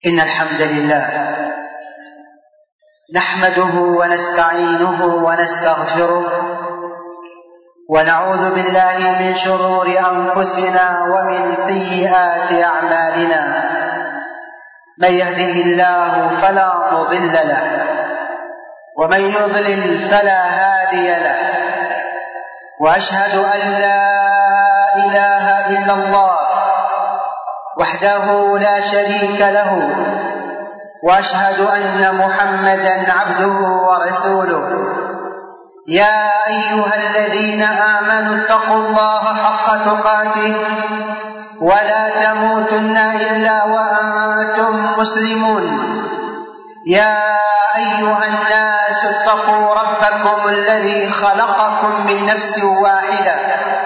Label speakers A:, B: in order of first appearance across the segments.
A: إن الحمد لله نحمده ونستعينه ونستغفره ونعوذ بالله من شرور أنفسنا ومن سيئات أعمالنا. من يهده الله فلا مضل له ومن يضلل فلا هادي له، وأشهد أن لا إله إلا الله وحده لا شريك له، وأشهد أن محمدًا عبده ورسوله. يا أيها الذين آمنوا اتقوا الله حق تقاته ولا تموتن إلا وأنتم مسلمون. يا أيها الناس اتقوا ربكم الذي خلقكم من نفس واحدة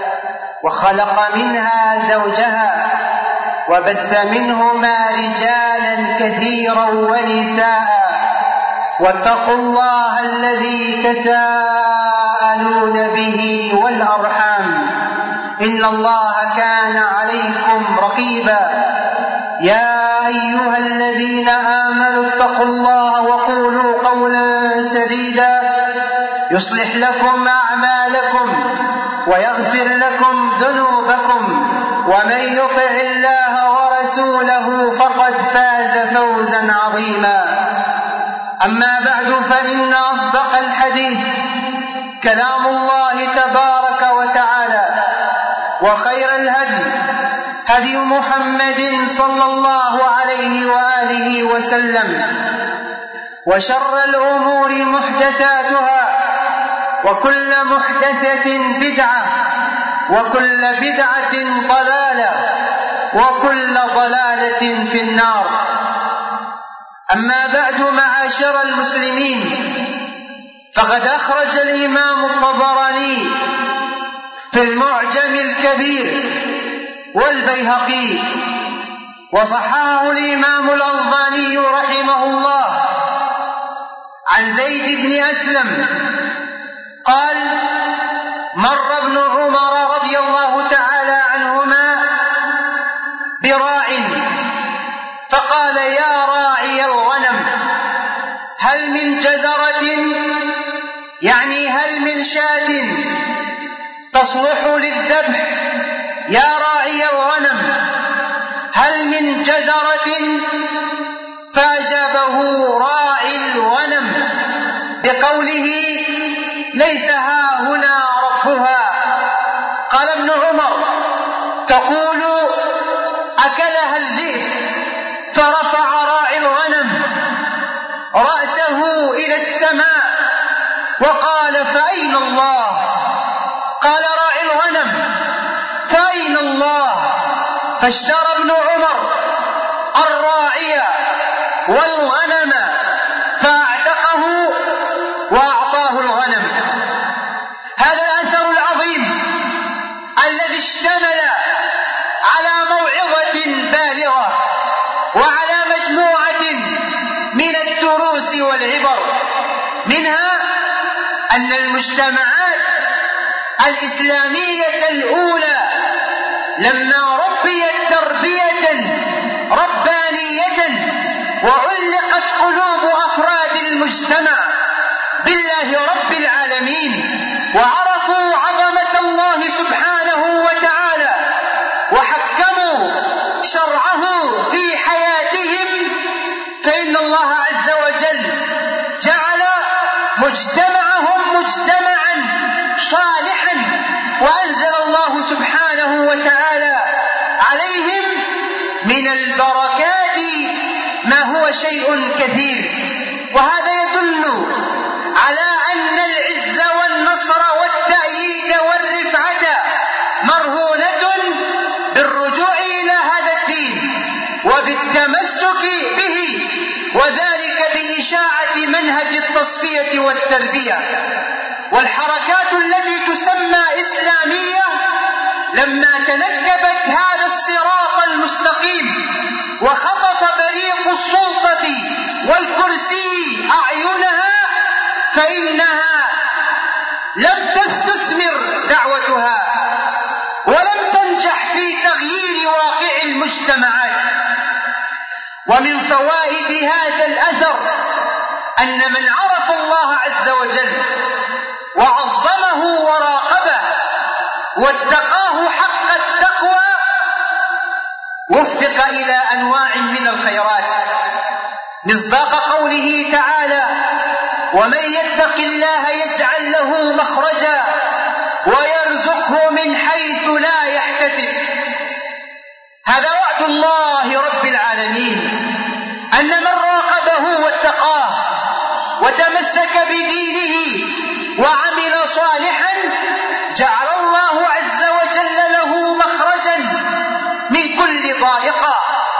A: وخلق منها زوجها وبث منهما رجالا كثيرا ونساء، واتقوا الله الذي تساءلون به والأرحام إن الله كان عليكم رقيبا. يا أيها الذين آمنوا اتقوا الله وقولوا قولا سديدا يصلح لكم أعمالكم ويغفر لكم ذنوبكم، ومن يطع الله ورسوله فقد فاز فوزا عظيما. أما بعد، فإن أصدق الحديث كلام الله تبارك وتعالى، وخير الهدي هدي محمد صلى الله عليه وآله وسلم، وشر الأمور محدثاتها، وكل محدثة بدعة، وكل بدعة ضلالة، وكل ضلالة في النار. أما بعد، معاشر المسلمين، فقد أخرج الإمام الطبراني في المعجم الكبير والبيهقي، وصححه الإمام الألباني رحمه الله عن زيد بن أسلم قال: مر ابن عمر رضي الله تعالى عنهما براع فقال: يا راعي الغنم، هل من جزرة، يعني هل من شاة تصلح للذبح؟ يا راعي الغنم، هل من جزرة؟ فأجابه راعي الغنم بقوله: ليس ها هنا ربها. قال ابن عمر: تقول أكلها الذئب؟ فرفع راعي الغنم رأسه إلى السماء وقال: فأين الله؟ قال راعي الغنم: فأين الله؟ فاشترى ابن عمر الراعي والغنم فأعتقه وأعطاه الغنم. هذا الأثر العظيم الذي اشتمل على موعظة بالغة وعلى مجموعة من الدروس والعبر، منها أن المجتمعات الإسلامية الأولى لما ربيت تربية ربانية وعلقت قلوب أفراد المجتمع بالله رب العالمين، وعرفوا عظمة الله سبحانه وتعالى وحكموا شرعه في حياتهم، فإن الله عز وجل جعل مجتمعهم مجتمعا صالحا، وأنزل الله سبحانه وتعالى عليهم من البركات ما هو شيء كثير. وهذا يدل على أن العز والنصر والتأييد والرفعة مرهونة بالرجوع إلى هذا الدين وبالتمسك به، وذلك بإشاعة منهج التصفية والتربية. والحركات التي تسمى إسلامية لما تنكبت هذا الصراط المستقيم وخطف بريق السلطة والكرسي أعينها، فإنها لم تستثمر دعوتها ولم تنجح في تغيير واقع المجتمعات. ومن فوائد هذا الأثر أن من عرف الله عز وجل وعظمه وراقبه واتقاه حق التقوى وفق إلى أنواع من الخيرات، مصداق قوله تعالى: ومن يتق الله يجعل له مخرجا ويرزقه من حيث لا يحتسب. هذا وعد الله رب العالمين أن من راقبه واتقاه وتمسك بدينه وعمل صالحا جعل الله عز وجل له مخرجا من كل ضائقة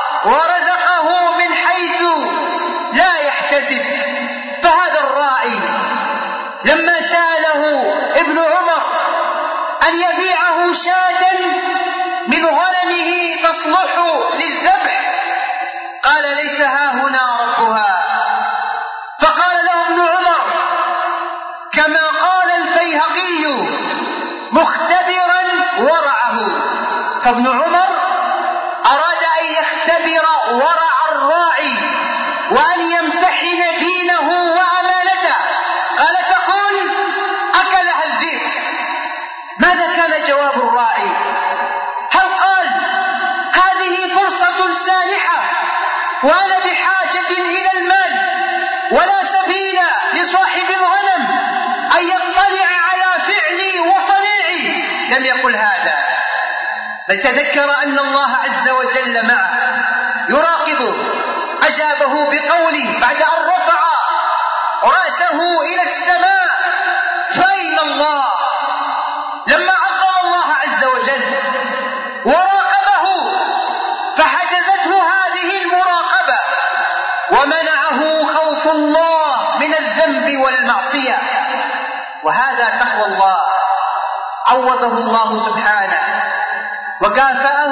A: ورزقه من حيث لا يحتسب. فهذا الراعي لما سأله ابن عمر أن يبيعه شاة من غنمه تصلح للذبح قال: ليس هاهنا ربها. فقال له ابن عمر كما قال البيهقي مختبرا ورعه. فابن عمر أراد أن يختبر ورع الراعي وأن يمتحن دينه وأمانته. قال: تقول أكلها الذئب. ماذا كان جواب الراعي؟ هل قال هذه فرصة سانحة وأنا بحاجة إلى المال ولا سبيل لصاحب الغنم أن يطلع على فعلي وصنيعي؟ لم يقل هذا، بل تذكر أن الله عز وجل معه يراقبه. أجابه بقوله بعد أن رفع رأسه إلى السماء: فأين الله؟ لما عظم الله عز وجل وراقبه فحجزته هذه المراقبة ومنعه خوف الله من الذنب والمعصية. وهذا تقوى الله عوضه الله سبحانه وكافأه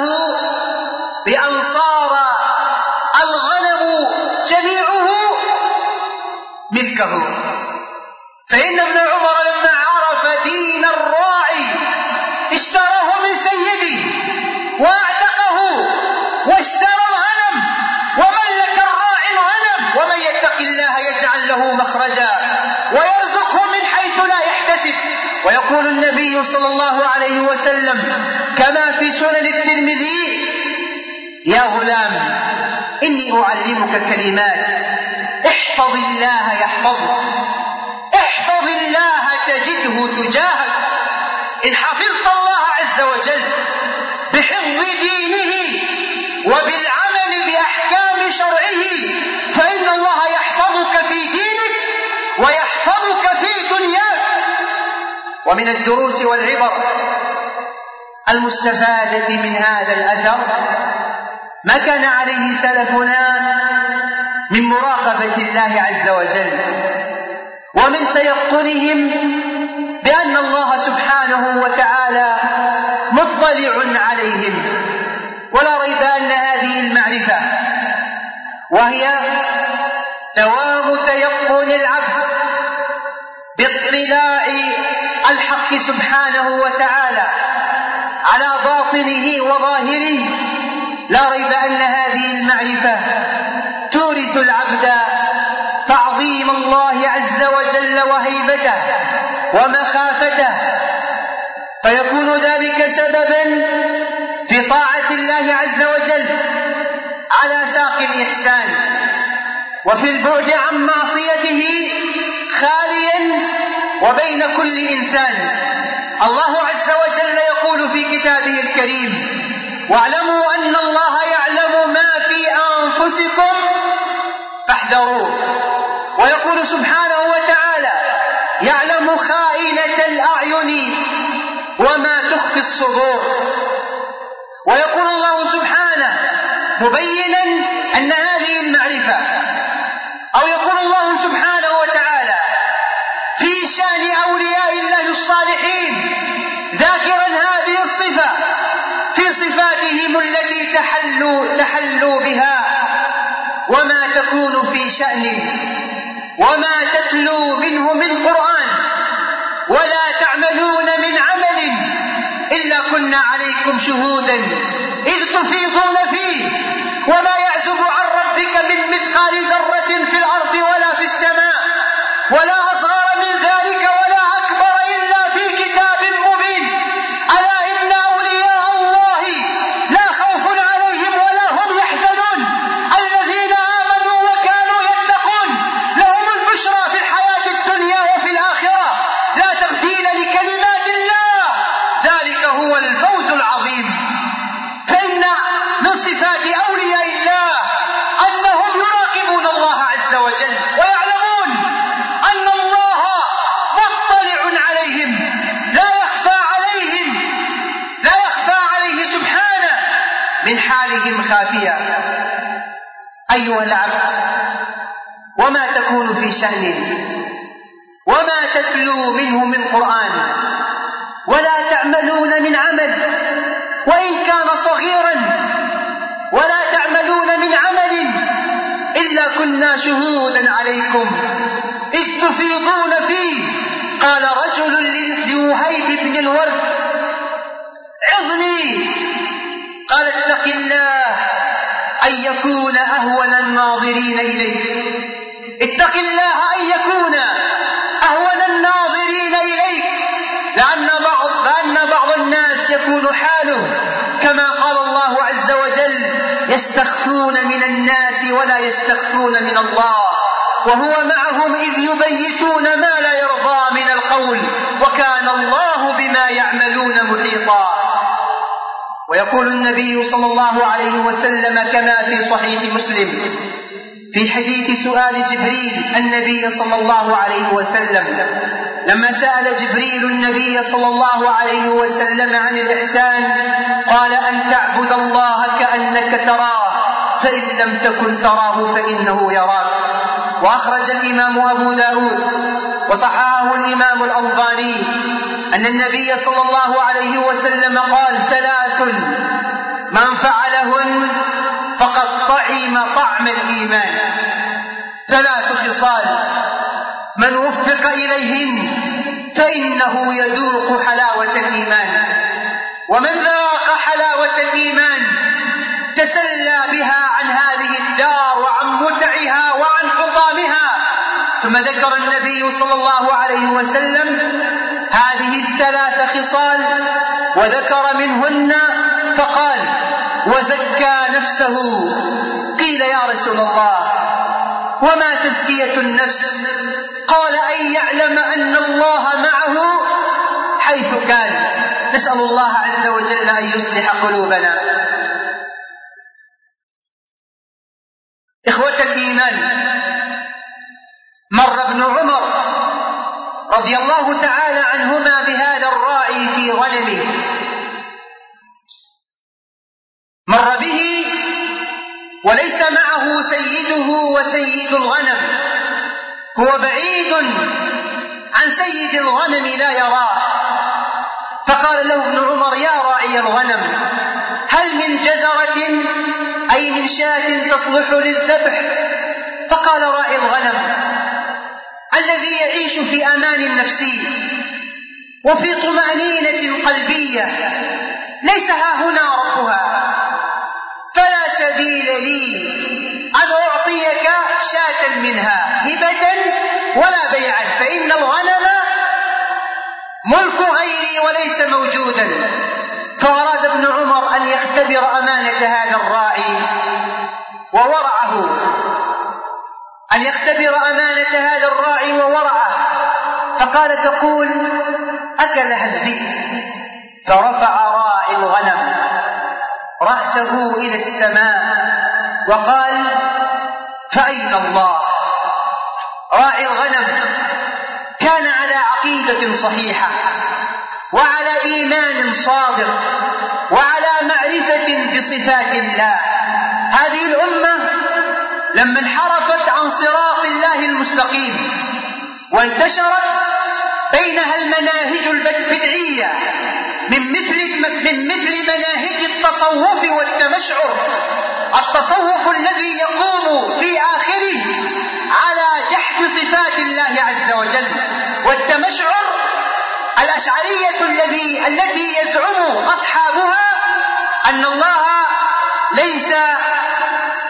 A: بأن صار الغنم جميعه ملكه. فإن ابن عمر لما عرف دين الراعي اشتراه من سيده واعتقه واشترى الغنم وملك الراعي الغنم. ومن يتق الله يجعل له مخرجا ويرزقه من حيث لا يحتسب. ويقول النبي صلى الله عليه وسلم كما في سنن الترمذي: يا غلام إني أعلمك كلمات احفظ الله يحفظك، احفظ الله تجده تجاهك. إن حفظت الله عز وجل بحفظ دينه وبالعمل بأحكام شرعه فإن الله يحفظك في دينك ويحفظك في دنياك. ومن الدروس والعبر المستفادة من هذا الأثر ما كان عليه سلفنا من مراقبة الله عز وجل ومن تيقنهم بأن الله سبحانه وتعالى مطلع عليهم. ولا ريب أن هذه المعرفة وهي دوام تيقن العبد باطلاع الحق سبحانه وتعالى على باطنه وظاهره، لا ريب أن هذه المعرفة تورث العبد تعظيم الله عز وجل وهيبته ومخافته، فيكون ذلك سببا في طاعة الله عز وجل على ساق الإحسان وفي البعد عن معصيته خاليا وبين كل إنسان. الله عز وجل يقول في كتابه الكريم: واعلموا أن الله يعلم ما في أنفسكم فاحذروه. ويقول سبحانه وتعالى: يعلم خائنة الأعين وما تخفي الصدور. ويقول الله سبحانه مبينا أن هذه المعرفة، أو يقول الله سبحانه وتعالى في شأن أولياء الله الصالحين ذاكرا هذه الصفة في صفاتهم التي تحلوا بها: وما تكون في شأن وما تتلو منه من قرآن ولا تعملون من عمل إلا كنا عليكم شهودا إذ تفيضون فيه وما يعزب عن ربك من مثقال ذرة في الأرض ولا في السماء ولا أصغر من ذلك ولا أكبر إلا في كتاب مبين. ألا إن أولياء الله لا خوف عليهم ولا هم يحزنون الذين آمنوا وكانوا يتقون لهم البشرى في الحياة الدنيا وفي الآخرة لا تبديل لكلمات الله ذلك هو الفوز العظيم. فإن من صفات أولياء الله أنهم يراقبون الله عز وجل ويعلمون أن الله مطلع عليهم لا يخفى عليه سبحانه من حالهم خافية. أيها العبد، وما تكون في شأن وما تتلو منه من قرآن ولا تعملون من عمل وإن كان صغيرا ولا تعملون من عمل إلا كنا شهودا عليكم إذ تفيضون فيه. قال رجل لوهيب بن الورد: عظني. قال: اتق الله أن يكون أهون الناظرين إليك. اتق الله أن يكون أهون الناظرين إليك، لأن بعض الناس يكون حاله كما قال الله عز وجل: يستخفون من الناس ولا يستخفون من الله وهو معهم إذ يبيتون ما لا يرضى من القول وكان الله بما يعملون محيطا. ويقول النبي صلى الله عليه وسلم كما في صحيح مسلم في حديث سؤال جبريل النبي صلى الله عليه وسلم لما سأل جبريل النبي صلى الله عليه وسلم عن الإحسان قال: أن تعبد الله كأنك تراه فإن لم تكن تراه فإنه يراك. وأخرج الإمام أبو داود وصححه الإمام الألباني أن النبي صلى الله عليه وسلم قال: 3 من فعلهن فقد طعم طعم الإيمان. 3 خصال من وفق إليهن فإنه يذوق حلاوة الإيمان، ومن ذاق حلاوة الإيمان تسلى بها عن هذه الدار وعن متعها وعن حطامها. ثم ذكر النبي صلى الله عليه وسلم هذه 3 خصال وذكر منهن فقال: وزكى نفسه. قيل: يا رسول الله وما تزكية النفس؟ قال: أن يعلم أن الله معه حيث كان. نسأل الله عز وجل أن يصلح قلوبنا. إخوة الإيمان، مر ابن عمر رضي الله تعالى عنهما بهذا الراعي في غنمه، مر به وليس معه سيده وسيد الغنم، هو بعيد عن سيد الغنم لا يراه. فقال له ابن عمر: يا راعي الغنم، هل من جزرة أي من شاة تصلح للذبح؟ فقال راعي الغنم الذي يعيش في أمان نفسي وفي طمأنينة قلبية ليس هاهنا ربها، فلا سبيل لي أن أعطيك شاة منها هبة ولا بيعا، فإن الغنم ملك غيري وليس موجودا. فأراد ابن عمر أن يختبر أمانة هذا الراعي وورعه، أن يختبر أمانة هذا الراعي وورعه. فقال: تقول أكلها الذئب. فرفع راعي الغنم رأسه إلى السماء وقال: فأين الله؟ راعي الغنم كان على عقيدة صحيحة وعلى إيمان صادق وعلى معرفة بصفات الله. هذه الأمة لما انحرفت عن صراط الله المستقيم وانتشرت بينها المناهج البدعية من مثل مناهج التصوف والتمشعر، التصوف الذي يقوم في آخره على جحد صفات الله عز وجل، والتمشعر الأشعرية التي يزعم أصحابها أن الله ليس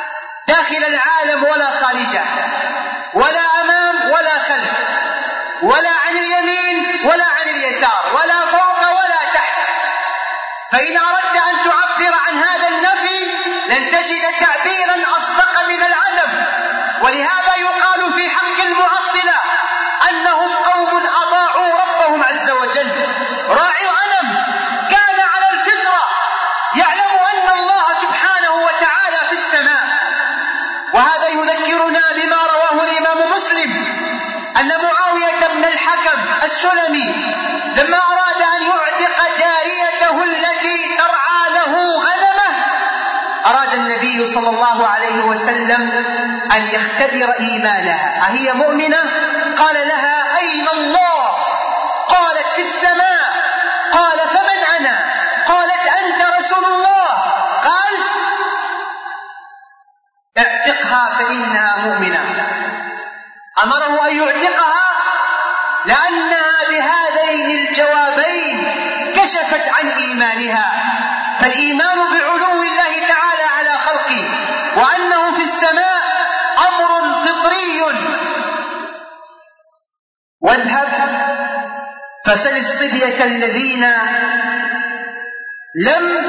A: داخل العالم ولا خارجه، ولا أمام ولا خلف، ولا عن اليمين ولا عن اليسار، ولا فوق ولا تحت. فإن أردت أن تعبر عن هذا النفي لن تجد تعبيرا أصدق من العدم. ولهذا يقال في حق المعطلة أنهم قوم أضاعوا ربهم عز وجل. راعي الغنم كان على الفطرة، يعلم أن الله سبحانه وتعالى في السماء. وهذا يذكرنا بما رواه الإمام مسلم أن معاوية بن الحكم السلمي لما أراد أن يعتق جاريته التي ترعى له غنمه، أراد النبي صلى الله عليه وسلم أن يختبر إيمانها، أهي مؤمنة؟ قال لها: أين الله؟ قالت: في السماء. قال: فمن أنا؟ قالت: أنت رسول الله. قال: اعتقها فإنها مؤمنة. أمره أن يعتقها لأنها بهذين الجوابين كشفت عن إيمانها. فالإيمان بعلو الله تعالى على خلقه وأنه في السماء أمر فطري. واذهب فسل الصبية الذين لم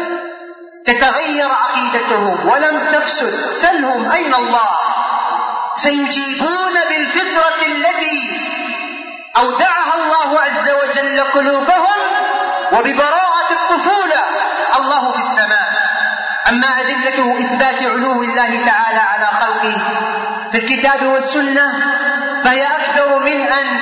A: تتغير عقيدتهم ولم تفسد، سلهم أين الله، سيجيبون بالفطرة التي أودعها الله عز وجل قلوبهم وببراءة الطفولة. الله في السماء. أما أدلة إثبات علو الله تعالى على خلقه في الكتاب والسنة فهي أكثر من أن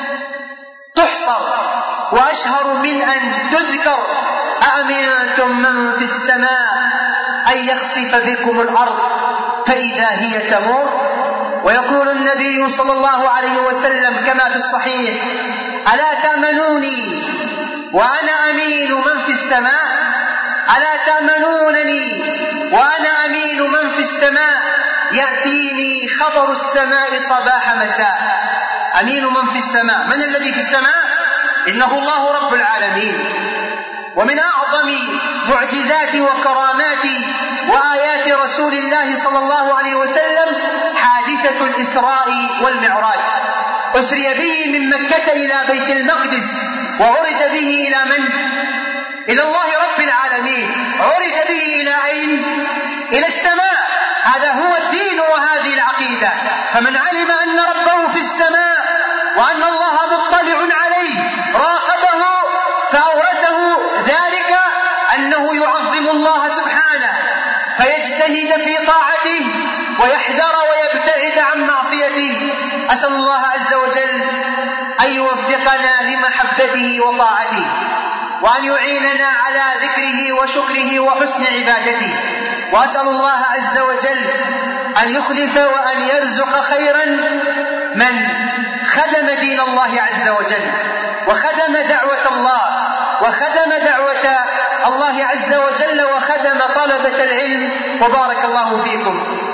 A: تحصر وأشهر من أن تذكر. أأمنتم من في السماء أن يخسف بكم الأرض فإذا هي تمور. ويقول النبي صلى الله عليه وسلم كما في الصحيح: ألا تأمنوني وأنا أمين من في السماء؟ ألا تأمنونني وأنا أمين من في السماء؟ يأتيني خبر السماء صباح مساء. أمين من في السماء، من الذي في السماء؟ إنه الله رب العالمين. ومن أعظم معجزات وكرامات وآيات رسول الله صلى الله عليه وسلم حادثة الإسراء والمعراج. أسري به من مكة إلى بيت المقدس، وعرج به إلى من؟ إلى الله رب العالمين. عرج به إلى أين؟ إلى السماء. هذا هو الدين وهذه العقيدة. فمن علم أن ربه في السماء وأن الله مطلع عليه راقبه فأورثه ذلك أنه يعظم الله سبحانه فيجتهد في طاعته ويحذر ويبتعد عن معصيته. أسأل الله عز وجل أن يوفقنا لمحبته وطاعته، وأن يعيننا على ذكره وشكره وحسن عبادته. وأسأل الله عز وجل أن يخلف وأن يرزق خيرا من خدم دين الله عز وجل وخدم دعوة الله وخدم دعوة الله عز وجل وخدم طلبة العلم. وبارك الله فيكم.